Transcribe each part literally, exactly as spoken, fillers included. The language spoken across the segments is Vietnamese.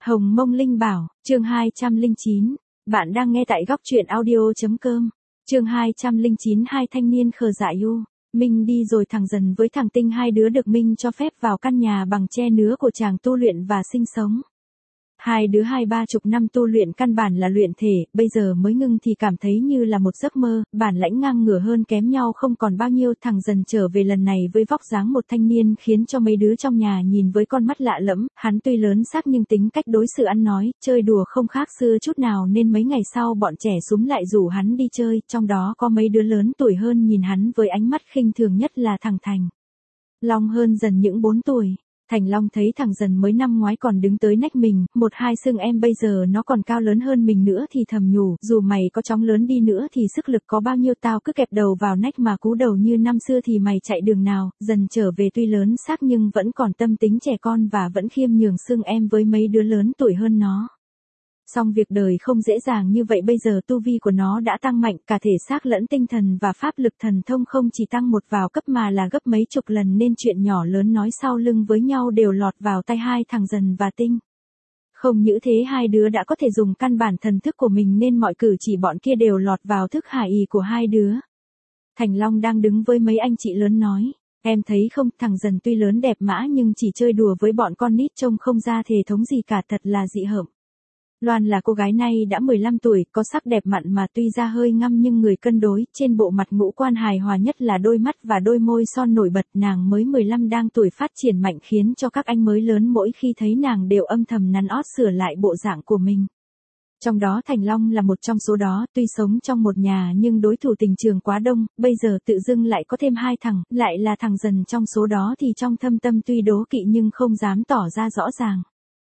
Hồng Mông Linh Bảo, chương hai trăm lẻ chín. Bạn đang nghe tại góc truyện audio.com. Chương hai trăm lẻ chín. Hai thanh niên khờ dại u. Minh đi rồi. Thằng Dần với thằng Tinh, hai đứa được Minh cho phép vào căn nhà bằng tre nứa của chàng tu luyện và sinh sống. Hai đứa hai ba chục năm tu luyện căn bản là luyện thể, bây giờ mới ngưng thì cảm thấy như là một giấc mơ, bản lãnh ngang ngửa hơn kém nhau không còn bao nhiêu. Thằng Dần trở về lần này với vóc dáng một thanh niên khiến cho mấy đứa trong nhà nhìn với con mắt lạ lẫm. Hắn tuy lớn xác nhưng tính cách đối xử ăn nói, chơi đùa không khác xưa chút nào, nên mấy ngày sau bọn trẻ xúm lại rủ hắn đi chơi, trong đó có mấy đứa lớn tuổi hơn nhìn hắn với ánh mắt khinh thường, nhất là thằng Thành Long hơn Dần những bốn tuổi. Thành Long thấy thằng Dần mới năm ngoái còn đứng tới nách mình, một hai xương em bây giờ nó còn cao lớn hơn mình nữa thì thầm nhủ, dù mày có chóng lớn đi nữa thì sức lực có bao nhiêu, tao cứ kẹp đầu vào nách mà cú đầu như năm xưa thì mày chạy đường nào. Dần trở về tuy lớn xác nhưng vẫn còn tâm tính trẻ con và vẫn khiêm nhường xương em với mấy đứa lớn tuổi hơn nó. Song việc đời không dễ dàng như vậy, bây giờ tu vi của nó đã tăng mạnh, cả thể xác lẫn tinh thần và pháp lực thần thông không chỉ tăng một vào cấp mà là gấp mấy chục lần, nên chuyện nhỏ lớn nói sau lưng với nhau đều lọt vào tay hai thằng Dần và Tinh. Không những thế, hai đứa đã có thể dùng căn bản thần thức của mình nên mọi cử chỉ bọn kia đều lọt vào thức hải ý của hai đứa. Thành Long đang đứng với mấy anh chị lớn nói, em thấy không, thằng Dần tuy lớn đẹp mã nhưng chỉ chơi đùa với bọn con nít trông không ra thể thống gì cả, thật là dị hợm. Loan là cô gái nay đã mười lăm tuổi, có sắc đẹp mặn mà tuy ra hơi ngăm nhưng người cân đối, trên bộ mặt ngũ quan hài hòa, nhất là đôi mắt và đôi môi son nổi bật. Nàng mới mười lăm đang tuổi phát triển mạnh khiến cho các anh mới lớn mỗi khi thấy nàng đều âm thầm nắn ót sửa lại bộ dạng của mình. Trong đó Thành Long là một trong số đó, tuy sống trong một nhà nhưng đối thủ tình trường quá đông, bây giờ tự dưng lại có thêm hai thằng, lại là thằng Dần trong số đó thì trong thâm tâm tuy đố kỵ nhưng không dám tỏ ra rõ ràng.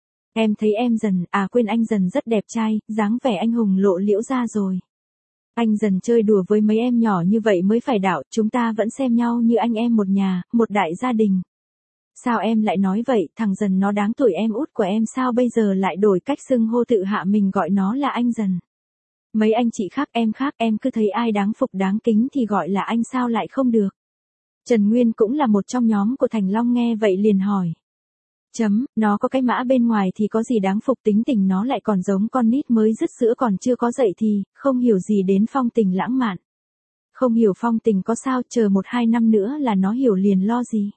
Em thấy em Dần, à quên, anh Dần rất đẹp trai, dáng vẻ anh hùng lộ liễu ra rồi. Anh Dần chơi đùa với mấy em nhỏ như vậy mới phải đạo, chúng ta vẫn xem nhau như anh em một nhà, một đại gia đình. Sao em lại nói vậy, thằng Dần nó đáng tuổi em út của em, sao bây giờ lại đổi cách xưng hô tự hạ mình gọi nó là anh Dần. Mấy anh chị khác em khác, em cứ thấy ai đáng phục đáng kính thì gọi là anh, sao lại không được. Trần Nguyên cũng là một trong nhóm của Thành Long nghe vậy liền hỏi. Chấm, nó có cái mã bên ngoài thì có gì đáng phục, tính tình nó lại còn giống con nít mới dứt sữa còn chưa có dậy thì, không hiểu gì đến phong tình lãng mạn. Không hiểu phong tình có sao, chờ một hai năm nữa là nó hiểu liền, lo gì.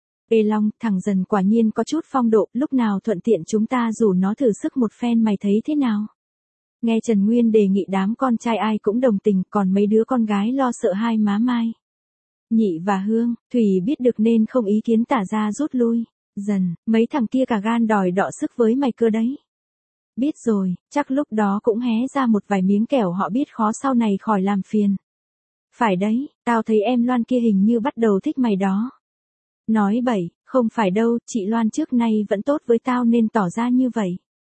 Ê Long, thằng Dần quả nhiên có chút phong độ, lúc nào thuận tiện chúng ta rủ nó thử sức một phen, mày thấy thế nào? Nghe Trần Nguyên đề nghị, đám con trai ai cũng đồng tình, còn mấy đứa con gái lo sợ hai má Mai, Nhị và Hương, Thủy biết được nên không ý kiến, tả ra rút lui. Dần, mấy thằng kia cả gan đòi đọ sức với mày cơ đấy. Biết rồi, chắc lúc đó cũng hé ra một vài miếng kẻo họ biết khó sau này khỏi làm phiền. Phải đấy, tao thấy em Loan kia hình như bắt đầu thích mày đó. Nói bậy, không phải đâu, chị Loan trước nay vẫn tốt với tao nên tỏ ra như vậy.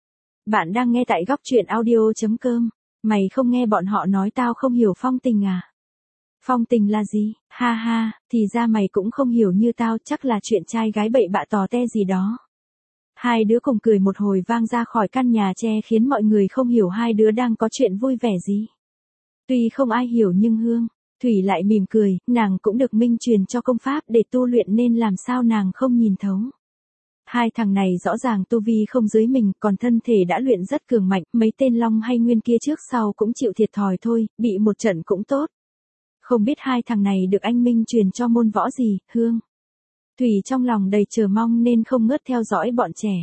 Bạn đang nghe tại góc truyện audio.com. Mày không nghe bọn họ nói tao không hiểu phong tình à? Phong tình là gì? Ha ha, thì ra mày cũng không hiểu như tao, chắc là chuyện trai gái bậy bạ tò te gì đó. Hai đứa cùng cười một hồi vang ra khỏi căn nhà tre khiến mọi người không hiểu hai đứa đang có chuyện vui vẻ gì. Tuy không ai hiểu nhưng Hương, Thủy lại mỉm cười, nàng cũng được Minh truyền cho công pháp để tu luyện nên làm sao nàng không nhìn thấu. Hai thằng này rõ ràng tu vi không dưới mình, còn thân thể đã luyện rất cường mạnh, mấy tên Long hay Nguyên kia trước sau cũng chịu thiệt thòi thôi, bị một trận cũng tốt. Không biết hai thằng này được anh Minh truyền cho môn võ gì. Hương, Thủy trong lòng đầy chờ mong nên không ngớt theo dõi bọn trẻ.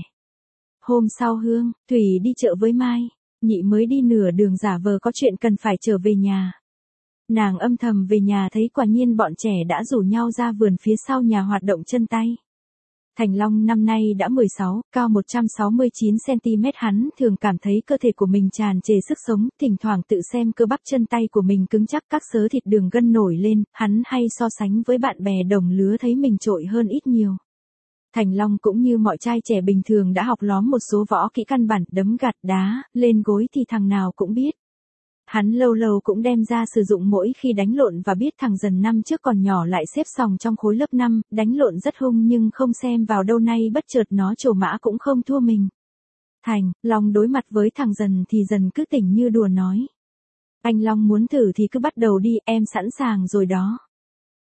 Hôm sau Hương, Thủy đi chợ với Mai, Nhị mới đi nửa đường giả vờ có chuyện cần phải trở về nhà. Nàng âm thầm về nhà thấy quả nhiên bọn trẻ đã rủ nhau ra vườn phía sau nhà hoạt động chân tay. Thành Long năm nay đã mười sáu, cao một trăm sáu mươi chín xăng ti mét, hắn thường cảm thấy cơ thể của mình tràn trề sức sống, thỉnh thoảng tự xem cơ bắp chân tay của mình cứng chắc, các xớ thịt đường gân nổi lên, hắn hay so sánh với bạn bè đồng lứa thấy mình trội hơn ít nhiều. Thành Long cũng như mọi trai trẻ bình thường đã học lóm một số võ kỹ căn bản, đấm gạt đá, lên gối thì thằng nào cũng biết. Hắn lâu lâu cũng đem ra sử dụng mỗi khi đánh lộn và biết thằng Dần năm trước còn nhỏ lại xếp sòng trong khối lớp năm, đánh lộn rất hung nhưng không xem vào đâu, nay bất chợt nó trổ mã cũng không thua mình. Thành Long đối mặt với thằng Dần thì Dần cứ tỉnh như đùa nói. Anh Long muốn thử thì cứ bắt đầu đi, em sẵn sàng rồi đó.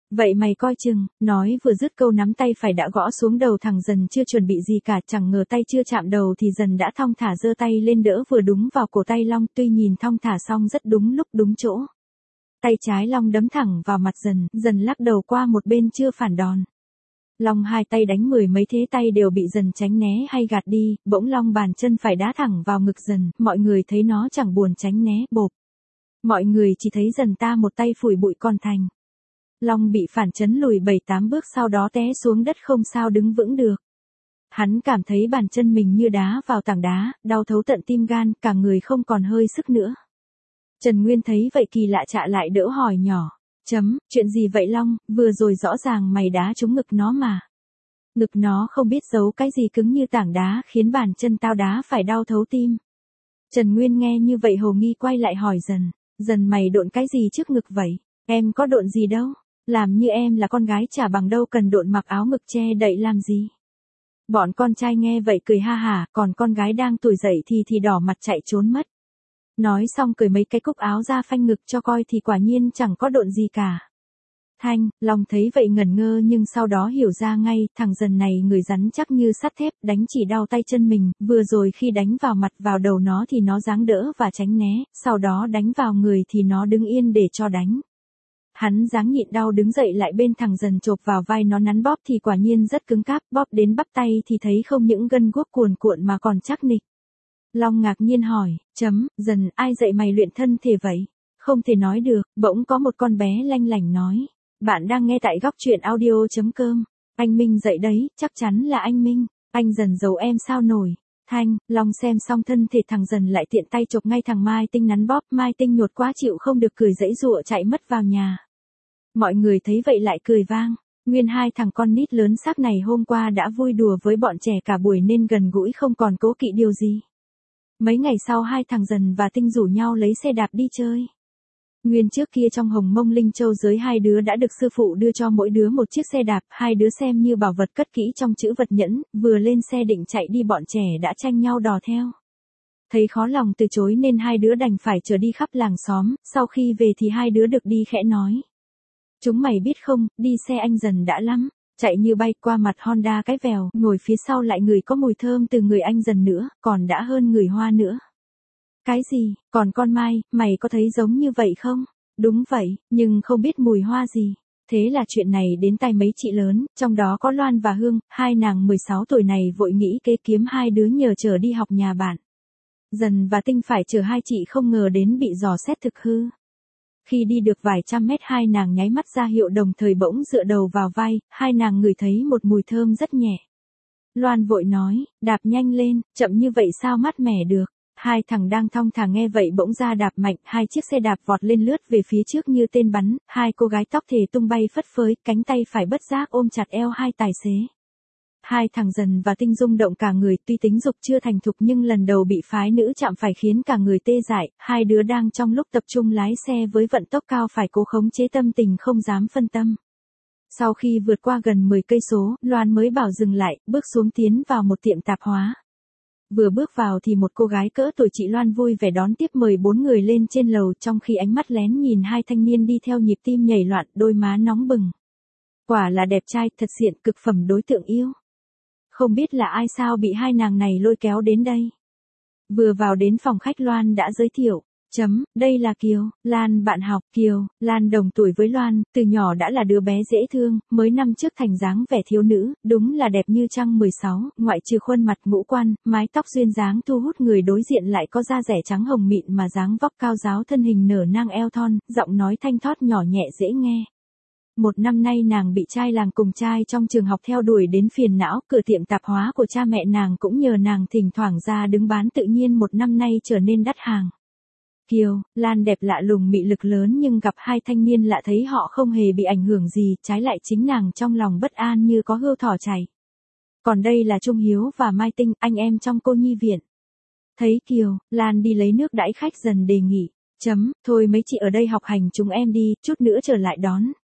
Vậy mày coi chừng, nói vừa dứt câu nắm tay phải đã gõ xuống đầu thằng Dần chưa chuẩn bị gì cả, chẳng ngờ tay chưa chạm đầu thì Dần đã thong thả giơ tay lên đỡ vừa đúng vào cổ tay Long, tuy nhìn thong thả xong rất đúng lúc đúng chỗ. Tay trái Long đấm thẳng vào mặt Dần, Dần lắc đầu qua một bên chưa phản đòn. Long hai tay đánh mười mấy thế tay đều bị Dần tránh né hay gạt đi, bỗng Long bàn chân phải đá thẳng vào ngực Dần, mọi người thấy nó chẳng buồn tránh né, bộp. Mọi người chỉ thấy Dần ta một tay phủi bụi còn thành. Long bị phản chấn lùi bảy tám bước sau đó té xuống đất không sao đứng vững được. Hắn cảm thấy bàn chân mình như đá vào tảng đá, đau thấu tận tim gan, cả người không còn hơi sức nữa. Trần Nguyên thấy vậy kỳ lạ chạ lại đỡ hỏi nhỏ. Chấm, chuyện gì vậy Long, vừa rồi rõ ràng mày đá trúng ngực nó mà. Ngực nó không biết giấu cái gì cứng như tảng đá khiến bàn chân tao đá phải đau thấu tim. Trần Nguyên nghe như vậy hồ nghi quay lại hỏi Dần. Dần mày độn cái gì trước ngực vậy? Em có độn gì đâu. Làm như em là con gái chả bằng đâu cần độn mặc áo ngực che đậy làm gì. Bọn con trai nghe vậy cười ha hả, còn con gái đang tuổi dậy thì thì đỏ mặt chạy trốn mất. Nói xong cởi mấy cái cúc áo ra phanh ngực cho coi thì quả nhiên chẳng có độn gì cả. Thanh, Long thấy vậy ngẩn ngơ nhưng sau đó hiểu ra ngay, thằng Dần này người rắn chắc như sắt thép, đánh chỉ đau tay chân mình, vừa rồi khi đánh vào mặt vào đầu nó thì nó giáng đỡ và tránh né, sau đó đánh vào người thì nó đứng yên để cho đánh. Hắn dáng nhịn đau đứng dậy lại bên thằng Dần chộp vào vai nó nắn bóp thì quả nhiên rất cứng cáp, bóp đến bắp tay thì thấy không những gân guốc cuồn cuộn mà còn chắc nịch. Long ngạc nhiên hỏi, chấm, Dần, ai dạy mày luyện thân thể vậy? Không thể nói được, bỗng có một con bé lanh lảnh nói. Bạn đang nghe tại góc truyện audio.com. Anh Minh dạy đấy, chắc chắn là anh Minh. Anh Dần giấu em sao nổi. Thanh, Long xem xong thân thể thằng Dần lại tiện tay chộp ngay thằng Mai Tinh nắn bóp, Mai Tinh nhột quá chịu không được cười giãy giụa chạy mất vào nhà. Mọi người thấy vậy lại cười vang. Nguyên hai thằng con nít lớn xác này hôm qua đã vui đùa với bọn trẻ cả buổi nên gần gũi không còn cố kỵ điều gì. Mấy ngày sau hai thằng Dần và Tinh rủ nhau lấy xe đạp đi chơi. Nguyên trước kia trong Hồng Mông Linh Châu giới hai đứa đã được sư phụ đưa cho mỗi đứa một chiếc xe đạp, hai đứa xem như bảo vật cất kỹ trong chữ vật nhẫn, vừa lên xe định chạy đi bọn trẻ đã tranh nhau đò theo. Thấy khó lòng từ chối nên hai đứa đành phải chở đi khắp làng xóm, sau khi về thì hai đứa được đi khẽ nói. Chúng mày biết không, đi xe anh Dần đã lắm, chạy như bay qua mặt Honda cái vèo, ngồi phía sau lại người có mùi thơm từ người anh Dần nữa, còn đã hơn người Hoa nữa. Cái gì, còn con Mai, mày có thấy giống như vậy không? Đúng vậy, nhưng không biết mùi hoa gì. Thế là chuyện này đến tai mấy chị lớn, trong đó có Loan và Hương, hai nàng mười sáu tuổi này vội nghĩ kế kiếm hai đứa nhờ chở đi học nhà bạn. Dần và Tinh phải chở hai chị không ngờ đến bị dò xét thực hư. Khi đi được vài trăm mét hai nàng nháy mắt ra hiệu đồng thời bỗng dựa đầu vào vai, hai nàng ngửi thấy một mùi thơm rất nhẹ. Loan vội nói, đạp nhanh lên, chậm như vậy sao mát mẻ được. Hai thằng đang thong thả nghe vậy bỗng ra đạp mạnh, hai chiếc xe đạp vọt lên lướt về phía trước như tên bắn, hai cô gái tóc thề tung bay phất phới, cánh tay phải bất giác ôm chặt eo hai tài xế. Hai thằng Dần và Tinh rung động cả người, tuy tính dục chưa thành thục nhưng lần đầu bị phái nữ chạm phải khiến cả người tê dại, hai đứa đang trong lúc tập trung lái xe với vận tốc cao phải cố khống chế tâm tình không dám phân tâm. Sau khi vượt qua gần mười cây số, Loan mới bảo dừng lại, bước xuống tiến vào một tiệm tạp hóa. Vừa bước vào thì một cô gái cỡ tuổi chị Loan vui vẻ đón tiếp mời bốn người lên trên lầu trong khi ánh mắt lén nhìn hai thanh niên đi theo nhịp tim nhảy loạn, đôi má nóng bừng. Quả là đẹp trai, thật xịn, cực phẩm đối tượng yêu. Không biết là ai sao bị hai nàng này lôi kéo đến đây. Vừa vào đến phòng khách Loan đã giới thiệu. Chấm, đây là Kiều, Lan bạn học. Kiều, Lan đồng tuổi với Loan, từ nhỏ đã là đứa bé dễ thương, mới năm trước thành dáng vẻ thiếu nữ, đúng là đẹp như trăng mười sáu, ngoại trừ khuôn mặt ngũ quan, mái tóc duyên dáng thu hút người đối diện lại có da rẻ trắng hồng mịn mà dáng vóc cao ráo thân hình nở nang eo thon, giọng nói thanh thoát nhỏ nhẹ dễ nghe. Một năm nay nàng bị trai làng cùng trai trong trường học theo đuổi đến phiền não, cửa tiệm tạp hóa của cha mẹ nàng cũng nhờ nàng thỉnh thoảng ra đứng bán tự nhiên một năm nay trở nên đắt hàng. Kiều, Lan đẹp lạ lùng mị lực lớn nhưng gặp hai thanh niên lạ thấy họ không hề bị ảnh hưởng gì, trái lại chính nàng trong lòng bất an như có hươu thỏ chảy. Còn đây là Trung Hiếu và Mai Tinh, anh em trong cô nhi viện. Thấy Kiều, Lan đi lấy nước đãi khách Dần đề nghị. Chấm, thôi mấy chị ở đây học hành chúng em đi, chút nữa trở lại đón.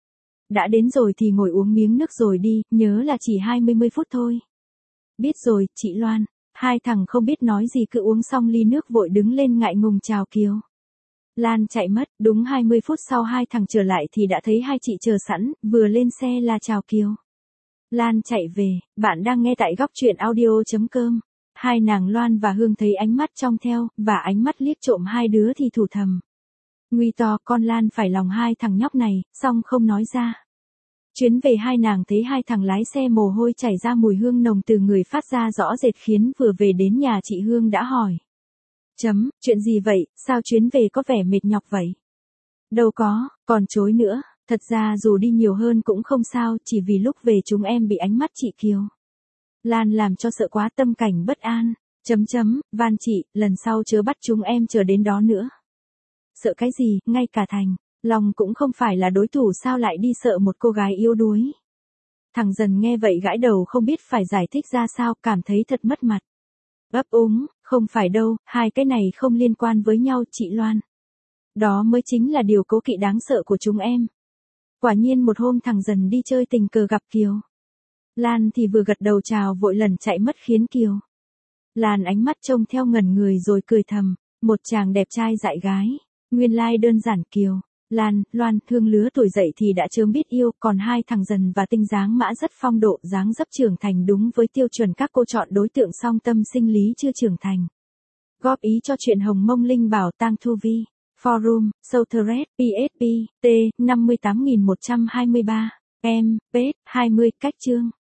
Đã đến rồi thì ngồi uống miếng nước rồi đi, nhớ là chỉ hai mươi phút thôi. Biết rồi, chị Loan. Hai thằng không biết nói gì cứ uống xong ly nước vội đứng lên ngại ngùng chào Kiều. Lan chạy mất, đúng hai mươi phút sau hai thằng trở lại thì đã thấy hai chị chờ sẵn, vừa lên xe là chào Kiều. Lan chạy về, bạn đang nghe tại góc truyện audio.com. Hai nàng Loan và Hương thấy ánh mắt trong theo, và ánh mắt liếc trộm hai đứa thì thủ thầm. Nguy to, con Lan phải lòng hai thằng nhóc này, xong không nói ra. Chuyến về hai nàng thấy hai thằng lái xe mồ hôi chảy ra mùi hương nồng từ người phát ra rõ rệt khiến vừa về đến nhà chị Hương đã hỏi. Chấm, chuyện gì vậy, sao chuyến về có vẻ mệt nhọc vậy? Đâu có, còn chối nữa, thật ra dù đi nhiều hơn cũng không sao, chỉ vì lúc về chúng em bị ánh mắt chị Kiều Lan làm cho sợ quá, tâm cảnh bất an. Chấm chấm, van chị, lần sau chớ bắt chúng em chờ đến đó nữa. Sợ cái gì, ngay cả Thành Long cũng không phải là đối thủ, sao lại đi sợ một cô gái yếu đuối. Thằng Dần nghe vậy gãi đầu không biết phải giải thích ra sao, cảm thấy thật mất mặt. Ấp úng, không phải đâu, hai cái này không liên quan với nhau chị Loan. Đó mới chính là điều cố kỵ đáng sợ của chúng em. Quả nhiên một hôm thằng Dần đi chơi tình cờ gặp Kiều Lan thì vừa gật đầu chào vội lần chạy mất khiến Kiều Lan ánh mắt trông theo ngẩn người rồi cười thầm, một chàng đẹp trai dại gái. Nguyên lai like đơn giản Kiều Lan, Loan, Hương lứa tuổi dậy thì đã chớm biết yêu, còn hai thằng Dần và Tinh dáng mã rất phong độ, dáng dấp trưởng thành đúng với tiêu chuẩn các cô chọn đối tượng, song tâm sinh lý chưa trưởng thành. Góp ý cho chuyện Hồng Mông Linh Bảo Tang Thu Vi. Forum, Southred, pê ét pê, T, năm mươi tám nghìn một trăm hai mươi ba, M, Page, hai mươi, cách chương.